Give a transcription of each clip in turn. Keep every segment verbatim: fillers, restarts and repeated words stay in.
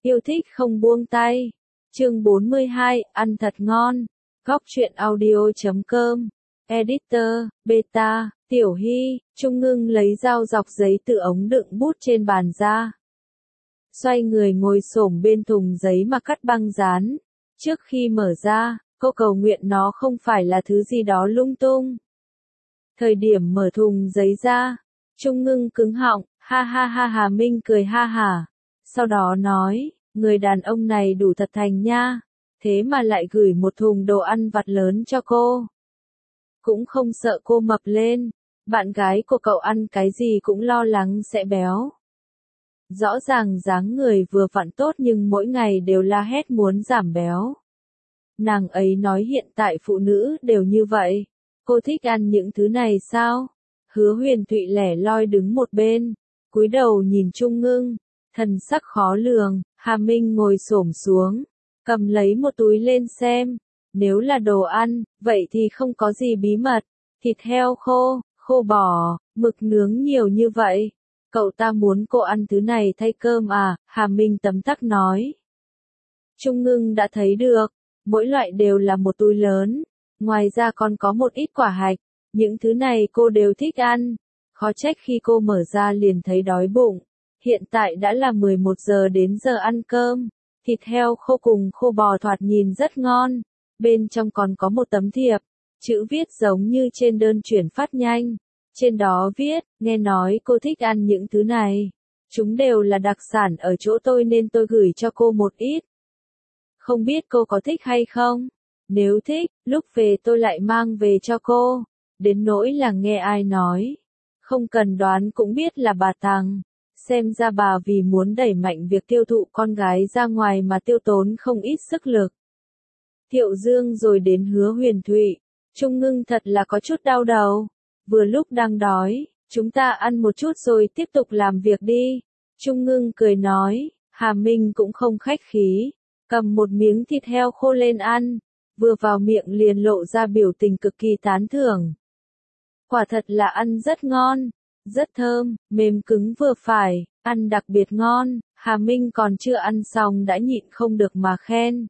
yêu thích không buông tay. Chương bốn mươi hai, ăn thật ngon. Góc truyện audio chấm com. Editor, Beta, Tiểu Hy, Trung Ngưng lấy dao dọc giấy từ ống đựng bút trên bàn ra. Xoay người ngồi xổm bên thùng giấy mà cắt băng dán. Trước khi mở ra, cô cầu nguyện nó không phải là thứ gì đó lung tung. Thời điểm mở thùng giấy ra, Trung Ngưng cứng họng, ha ha ha Hà Minh cười ha hả. Sau đó nói, người đàn ông này đủ thật thành nha, thế mà lại gửi một thùng đồ ăn vặt lớn cho cô. Cũng không sợ cô mập lên, bạn gái của cậu ăn cái gì cũng lo lắng sẽ béo. Rõ ràng dáng người vừa vặn tốt nhưng mỗi ngày đều la hét muốn giảm béo. Nàng ấy nói hiện tại phụ nữ đều như vậy. Cô thích ăn những thứ này sao? Hứa Huyền Thụy lẻ loi đứng một bên, cúi đầu nhìn Trung Ngưng, thần sắc khó lường. Hà Minh ngồi xổm xuống, cầm lấy một túi lên xem. Nếu là đồ ăn, vậy thì không có gì bí mật. Thịt heo khô, khô bò, mực nướng nhiều như vậy. Cậu ta muốn cô ăn thứ này thay cơm à? Hà Minh tấm tắc nói. Trung Ngưng đã thấy được, mỗi loại đều là một túi lớn. Ngoài ra còn có một ít quả hạch, những thứ này cô đều thích ăn. Khó trách khi cô mở ra liền thấy đói bụng. Hiện tại đã là mười một giờ đến giờ ăn cơm. Thịt heo khô cùng khô bò thoạt nhìn rất ngon. Bên trong còn có một tấm thiệp, chữ viết giống như trên đơn chuyển phát nhanh. Trên đó viết, nghe nói cô thích ăn những thứ này. Chúng đều là đặc sản ở chỗ tôi nên tôi gửi cho cô một ít. Không biết cô có thích hay không? Nếu thích, lúc về tôi lại mang về cho cô. Đến nỗi là nghe ai nói. Không cần đoán cũng biết là bà Tằng. Xem ra bà vì muốn đẩy mạnh việc tiêu thụ con gái ra ngoài mà tiêu tốn không ít sức lực. Thiệu Dương rồi đến Hứa Huyền Thụy. Trung Ngưng thật là có chút đau đầu. Vừa lúc đang đói, chúng ta ăn một chút rồi tiếp tục làm việc đi. Trung Ngưng cười nói, Hà Minh cũng không khách khí. Cầm một miếng thịt heo khô lên ăn. Vừa vào miệng liền lộ ra biểu tình cực kỳ tán thưởng. Quả thật là ăn rất ngon, rất thơm, mềm cứng vừa phải, ăn đặc biệt ngon. Hà Minh còn chưa ăn xong đã nhịn không được mà khen.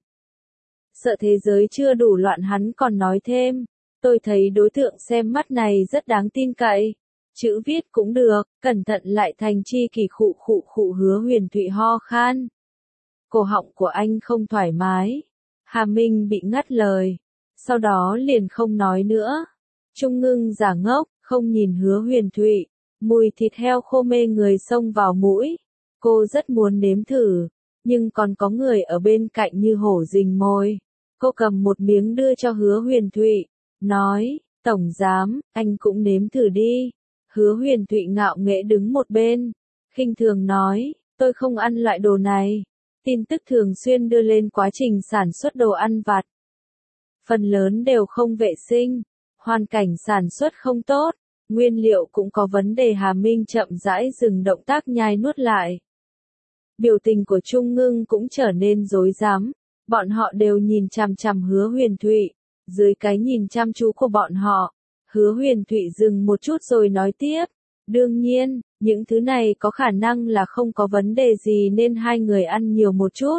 Sợ thế giới chưa đủ loạn hắn còn nói thêm, tôi thấy đối tượng xem mắt này rất đáng tin cậy. Chữ viết cũng được, cẩn thận lại thành chi kỳ khụ khụ khụ. Hứa Huyền Thụy ho khan. Cổ họng của anh không thoải mái. Hà Minh bị ngắt lời, sau đó liền không nói nữa. Trung Ngưng giả ngốc, không nhìn Hứa Huyền Thụy, mùi thịt heo khô mê người xông vào mũi. Cô rất muốn nếm thử, nhưng còn có người ở bên cạnh như hổ rình mồi. Cô cầm một miếng đưa cho Hứa Huyền Thụy, nói, Tổng Giám, anh cũng nếm thử đi. Hứa Huyền Thụy ngạo nghễ đứng một bên, khinh thường nói, tôi không ăn loại đồ này. Tin tức thường xuyên đưa lên quá trình sản xuất đồ ăn vặt. Phần lớn đều không vệ sinh, hoàn cảnh sản xuất không tốt, nguyên liệu cũng có vấn đề. Hà Minh chậm rãi dừng động tác nhai nuốt lại. Biểu tình của Trung Ngưng cũng trở nên rối rắm, bọn họ đều nhìn chằm chằm Hứa Huyền Thụy. Dưới cái nhìn chăm chú của bọn họ, Hứa Huyền Thụy dừng một chút rồi nói tiếp. Đương nhiên, những thứ này có khả năng là không có vấn đề gì nên hai người ăn nhiều một chút.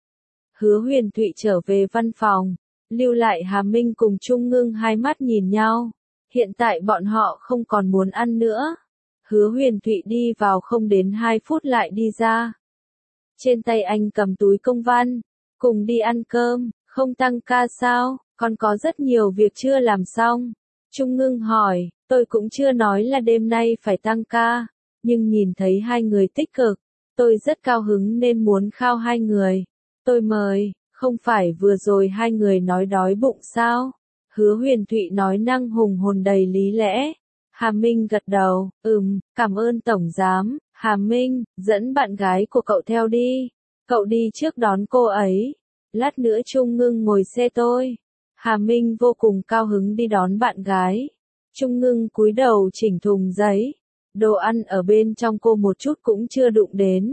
Hứa Huyền Thụy trở về văn phòng, lưu lại Hà Minh cùng Trung Ngưng hai mắt nhìn nhau. Hiện tại bọn họ không còn muốn ăn nữa. Hứa Huyền Thụy đi vào không đến hai phút lại đi ra. Trên tay anh cầm túi công văn, cùng đi ăn cơm, không tăng ca sao, còn có rất nhiều việc chưa làm xong. Trung Ngưng hỏi, tôi cũng chưa nói là đêm nay phải tăng ca, nhưng nhìn thấy hai người tích cực, tôi rất cao hứng nên muốn khao hai người. Tôi mời, không phải vừa rồi hai người nói đói bụng sao? Hứa Huyền Thụy nói năng hùng hồn đầy lý lẽ. Hà Minh gật đầu, ừm, cảm ơn Tổng Giám. Hà Minh, dẫn bạn gái của cậu theo đi. Cậu đi trước đón cô ấy. Lát nữa Trung Ngưng ngồi xe tôi. Hà Minh vô cùng cao hứng đi đón bạn gái. Trung Ngưng cúi đầu chỉnh thùng giấy. Đồ ăn ở bên trong cô một chút cũng chưa đụng đến.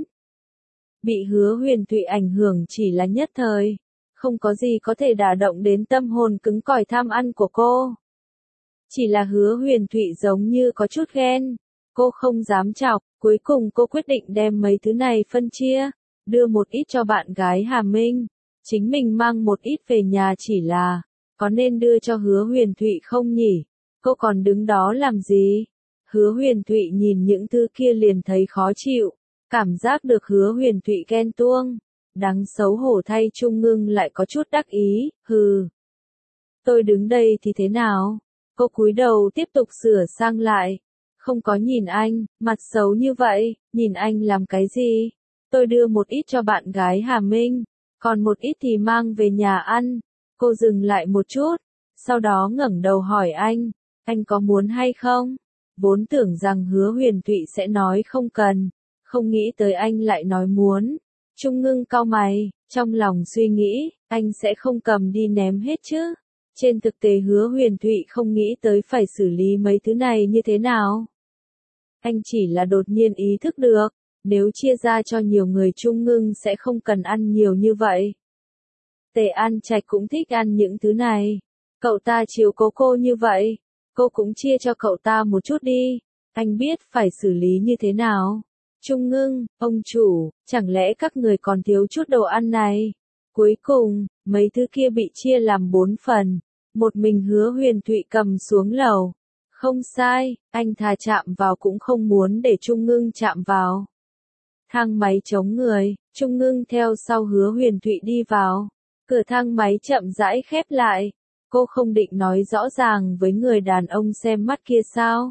Bị Hứa Huyền Thụy ảnh hưởng chỉ là nhất thời. Không có gì có thể đả động đến tâm hồn cứng cỏi tham ăn của cô. Chỉ là Hứa Huyền Thụy giống như có chút ghen. Cô không dám chọc, cuối cùng cô quyết định đem mấy thứ này phân chia. đưa một ít cho bạn gái Hà Minh, chính mình mang một ít về nhà chỉ là, có nên đưa cho Hứa Huyền Thụy không nhỉ? Cô còn đứng đó làm gì? Hứa Huyền Thụy nhìn những thứ kia liền thấy khó chịu, cảm giác được Hứa Huyền Thụy ghen tuông. Đáng xấu hổ thay Trung Ngưng lại có chút đắc ý, hừ. Tôi đứng đây thì thế nào? Cô cúi đầu tiếp tục sửa sang lại. Không có nhìn anh, mặt xấu như vậy, nhìn anh làm cái gì? Tôi đưa một ít cho bạn gái Hà Minh, còn một ít thì mang về nhà ăn. Cô dừng lại một chút, sau đó ngẩng đầu hỏi anh, anh có muốn hay không? Vốn tưởng rằng Hứa Huyền Thụy sẽ nói không cần, không nghĩ tới anh lại nói muốn. Trung Ngưng cau mày, trong lòng suy nghĩ, anh sẽ không cầm đi ném hết chứ. Trên thực tế Hứa Huyền Thụy không nghĩ tới phải xử lý mấy thứ này như thế nào. Anh chỉ là đột nhiên ý thức được, nếu chia ra cho nhiều người Trung Ngưng sẽ không cần ăn nhiều như vậy. Tề An Trạch cũng thích ăn những thứ này. Cậu ta chiều cố cô như vậy, cô cũng chia cho cậu ta một chút đi. Anh biết phải xử lý như thế nào. Trung Ngưng, ông chủ, chẳng lẽ các người còn thiếu chút đồ ăn này? Cuối cùng, mấy thứ kia bị chia làm bốn phần. Một mình Hứa Huyền Thụy cầm xuống lầu. Không sai, anh thà chạm vào cũng không muốn để Trung Ngưng chạm vào. Thang máy chống người, Trung Ngưng theo sau Hứa Huyền Thụy đi vào. Cửa thang máy chậm rãi khép lại. Cô không định nói rõ ràng với người đàn ông xem mắt kia sao?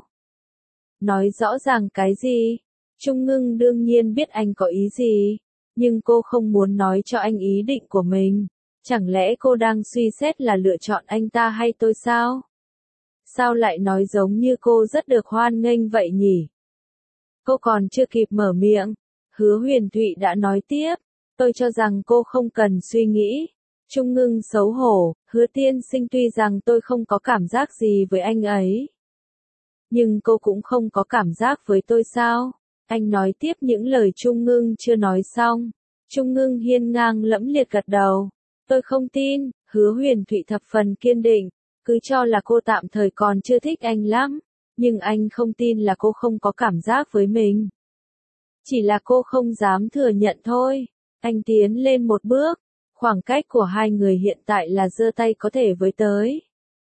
Nói rõ ràng cái gì? Trung Ngưng đương nhiên biết anh có ý gì, nhưng cô không muốn nói cho anh ý định của mình. Chẳng lẽ cô đang suy xét là lựa chọn anh ta hay tôi sao? Sao lại nói giống như cô rất được hoan nghênh vậy nhỉ? Cô còn chưa kịp mở miệng, Hứa Huyền Thụy đã nói tiếp, tôi cho rằng cô không cần suy nghĩ. Trung Ngưng xấu hổ, Hứa tiên sinh tuy rằng tôi không có cảm giác gì với anh ấy. Nhưng cô cũng không có cảm giác với tôi sao? Anh nói tiếp những lời Trung Ngưng chưa nói xong. Trung Ngưng hiên ngang lẫm liệt gật đầu. Tôi không tin, Hứa Huyền Thụy thập phần kiên định, cứ cho là cô tạm thời còn chưa thích anh lắm, nhưng anh không tin là cô không có cảm giác với mình. Chỉ là cô không dám thừa nhận thôi. Anh tiến lên một bước, khoảng cách của hai người hiện tại là giơ tay có thể với tới.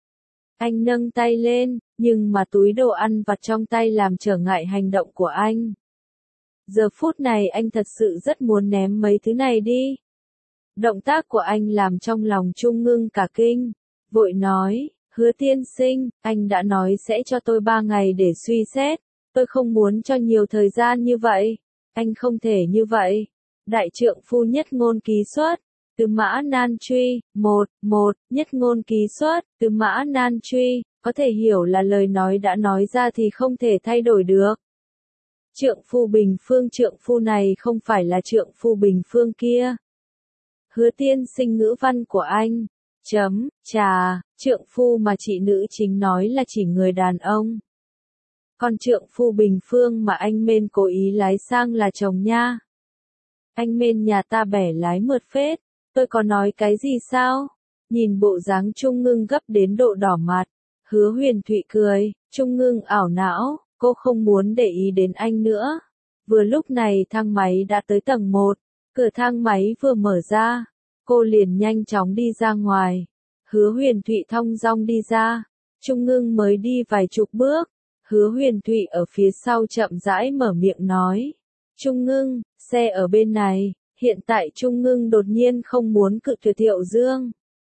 Anh nâng tay lên, nhưng mà túi đồ ăn vặt trong tay làm trở ngại hành động của anh. Giờ phút này anh thật sự rất muốn ném mấy thứ này đi. Động tác của anh làm trong lòng Trung Ngưng cả kinh, vội nói, Hứa tiên sinh, anh đã nói sẽ cho tôi ba ngày để suy xét, tôi không muốn cho nhiều thời gian như vậy, anh không thể như vậy. Đại trượng phu nhất ngôn ký xuất, từ Mã Nan Truy, một, một, nhất ngôn ký xuất, từ Mã Nan Truy, có thể hiểu là lời nói đã nói ra thì không thể thay đổi được. Trượng phu bình phương trượng phu này không phải là trượng phu bình phương kia. Hứa tiên sinh ngữ văn của anh, chấm, trà, trượng phu mà chị nữ chính nói là chỉ người đàn ông. Còn trượng phu bình phương mà anh Mên cố ý lái sang là chồng nha. Anh Mên nhà ta bẻ lái mượt phết, tôi có nói cái gì sao? Nhìn bộ dáng Trung Ngưng gấp đến độ đỏ mặt, Hứa Huyền Thụy cười, Trung Ngưng ảo não, cô không muốn để ý đến anh nữa. Vừa lúc này thang máy đã tới tầng một, cửa thang máy vừa mở ra, cô liền nhanh chóng đi ra ngoài. Hứa Huyền Thụy thong dong đi ra, Trung Ngưng mới đi vài chục bước, Hứa Huyền Thụy ở phía sau chậm rãi mở miệng nói. Trung Ngưng, xe ở bên này, hiện tại Trung Ngưng đột nhiên không muốn cự tuyệt Thiệu Dương.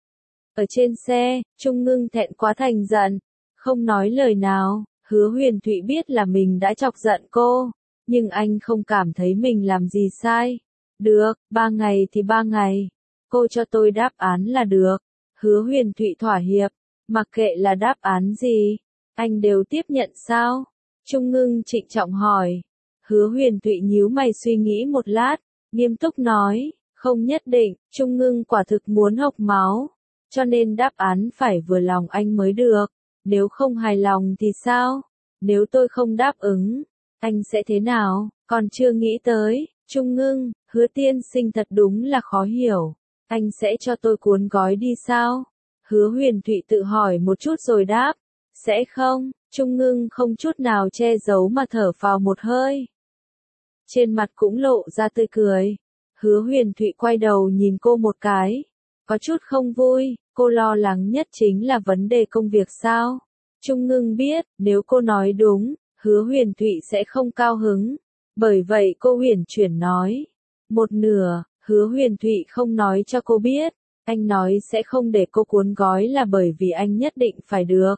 Ở trên xe, Trung Ngưng thẹn quá thành giận, không nói lời nào. Hứa Huyền Thụy biết là mình đã chọc giận cô, nhưng anh không cảm thấy mình làm gì sai. Được, ba ngày thì ba ngày. Cô cho tôi đáp án là được. Hứa Huyền Thụy thỏa hiệp, mặc kệ là đáp án gì, anh đều tiếp nhận sao? Trung Ngưng trịnh trọng hỏi. Hứa Huyền Thụy nhíu mày suy nghĩ một lát, nghiêm túc nói, không nhất định, Trung Ngưng quả thực muốn hộc máu, cho nên đáp án phải vừa lòng anh mới được. Nếu không hài lòng thì sao? Nếu tôi không đáp ứng, anh sẽ thế nào? Còn chưa nghĩ tới, Trung Ngưng, Hứa tiên sinh thật đúng là khó hiểu. Anh sẽ cho tôi cuốn gói đi sao? Hứa Huyền Thụy tự hỏi một chút rồi đáp. Sẽ không, Trung Ngưng không chút nào che giấu mà thở phào một hơi. Trên mặt cũng lộ ra tươi cười. Hứa Huyền Thụy quay đầu nhìn cô một cái, có chút không vui, cô lo lắng nhất chính là vấn đề công việc sao? Trung Ngưng biết, nếu cô nói đúng, Hứa Huyền Thụy sẽ không cao hứng. Bởi vậy cô huyền chuyển nói. Một nửa, Hứa Huyền Thụy không nói cho cô biết, anh nói sẽ không để cô cuốn gói là bởi vì anh nhất định phải được.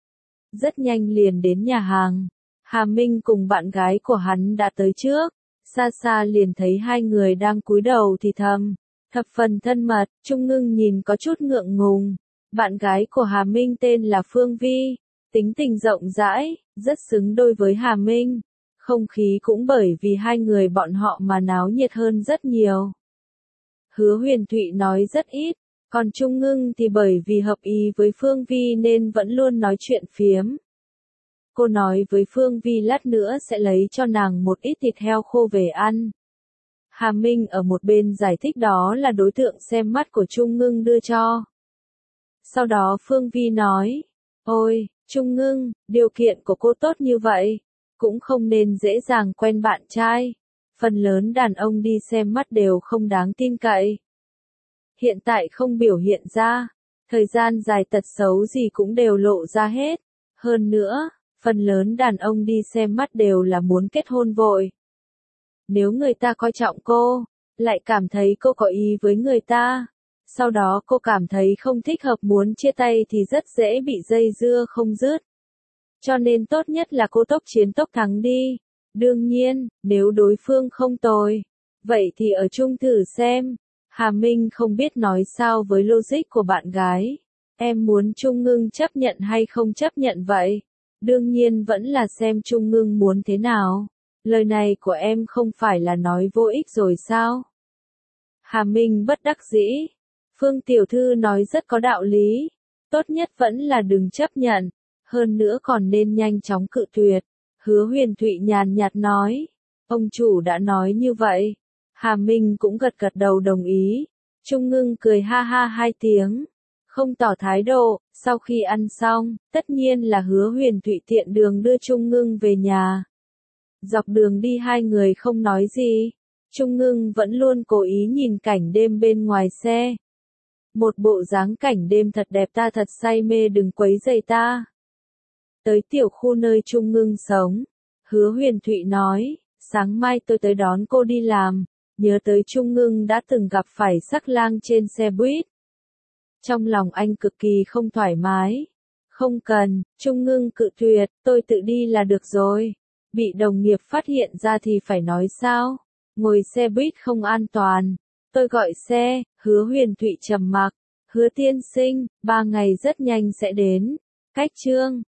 Rất nhanh liền đến nhà hàng, Hà Minh cùng bạn gái của hắn đã tới trước, xa xa liền thấy hai người đang cúi đầu thì thầm, thập phần thân mật. Trung Ngưng nhìn có chút ngượng ngùng, bạn gái của Hà Minh tên là Phương Vi, tính tình rộng rãi, rất xứng đôi với Hà Minh. Không khí cũng bởi vì hai người bọn họ mà náo nhiệt hơn rất nhiều. Hứa Huyền Thụy nói rất ít, còn Trung Ngưng thì bởi vì hợp ý với Phương Vi nên vẫn luôn nói chuyện phiếm. Cô nói với Phương Vi lát nữa sẽ lấy cho nàng một ít thịt heo khô về ăn. Hà Minh ở một bên giải thích đó là đối tượng xem mắt của Trung Ngưng đưa cho. Sau đó Phương Vi nói, ôi, Trung Ngưng, điều kiện của cô tốt như vậy, cũng không nên dễ dàng quen bạn trai. Phần lớn đàn ông đi xem mắt đều không đáng tin cậy. Hiện tại không biểu hiện ra, thời gian dài tật xấu gì cũng đều lộ ra hết. Hơn nữa, phần lớn đàn ông đi xem mắt đều là muốn kết hôn vội. Nếu người ta coi trọng cô, lại cảm thấy cô có ý với người ta, sau đó cô cảm thấy không thích hợp muốn chia tay thì rất dễ bị dây dưa không dứt. Cho nên tốt nhất là cô tốc chiến tốc thắng đi. Đương nhiên, nếu đối phương không tồi, vậy thì ở chung thử xem. Hà Minh không biết nói sao với logic của bạn gái. Em muốn Trung Ngưng chấp nhận hay không chấp nhận vậy? Đương nhiên vẫn là xem Trung Ngưng muốn thế nào. Lời này của em không phải là nói vô ích rồi sao? Hà Minh bất đắc dĩ. Phương tiểu thư nói rất có đạo lý. Tốt nhất vẫn là đừng chấp nhận. Hơn nữa còn nên nhanh chóng cự tuyệt. Hứa Huyền Thụy nhàn nhạt nói. Ông chủ đã nói như vậy. Hà Minh cũng gật gật đầu đồng ý. Trung Ngưng cười ha ha hai tiếng. Không tỏ thái độ. Sau khi ăn xong, tất nhiên là Hứa Huyền Thụy tiện đường đưa Trung Ngưng về nhà. Dọc đường đi hai người không nói gì. Trung Ngưng vẫn luôn cố ý nhìn cảnh đêm bên ngoài xe. Một bộ dáng cảnh đêm thật đẹp, ta thật say mê, đừng quấy rầy ta. Tới tiểu khu nơi Trung Ngưng sống, Hứa Huyền Thụy nói, sáng mai tôi tới đón cô đi làm, nhớ tới Trung Ngưng đã từng gặp phải sắc lang trên xe buýt. Trong lòng anh cực kỳ không thoải mái. Không cần, Trung Ngưng cự tuyệt, tôi tự đi là được rồi. Bị đồng nghiệp phát hiện ra thì phải nói sao? Ngồi xe buýt không an toàn. Tôi gọi xe. Hứa Huyền Thụy trầm mặc. Hứa tiên sinh, ba ngày rất nhanh sẽ đến. Cách chương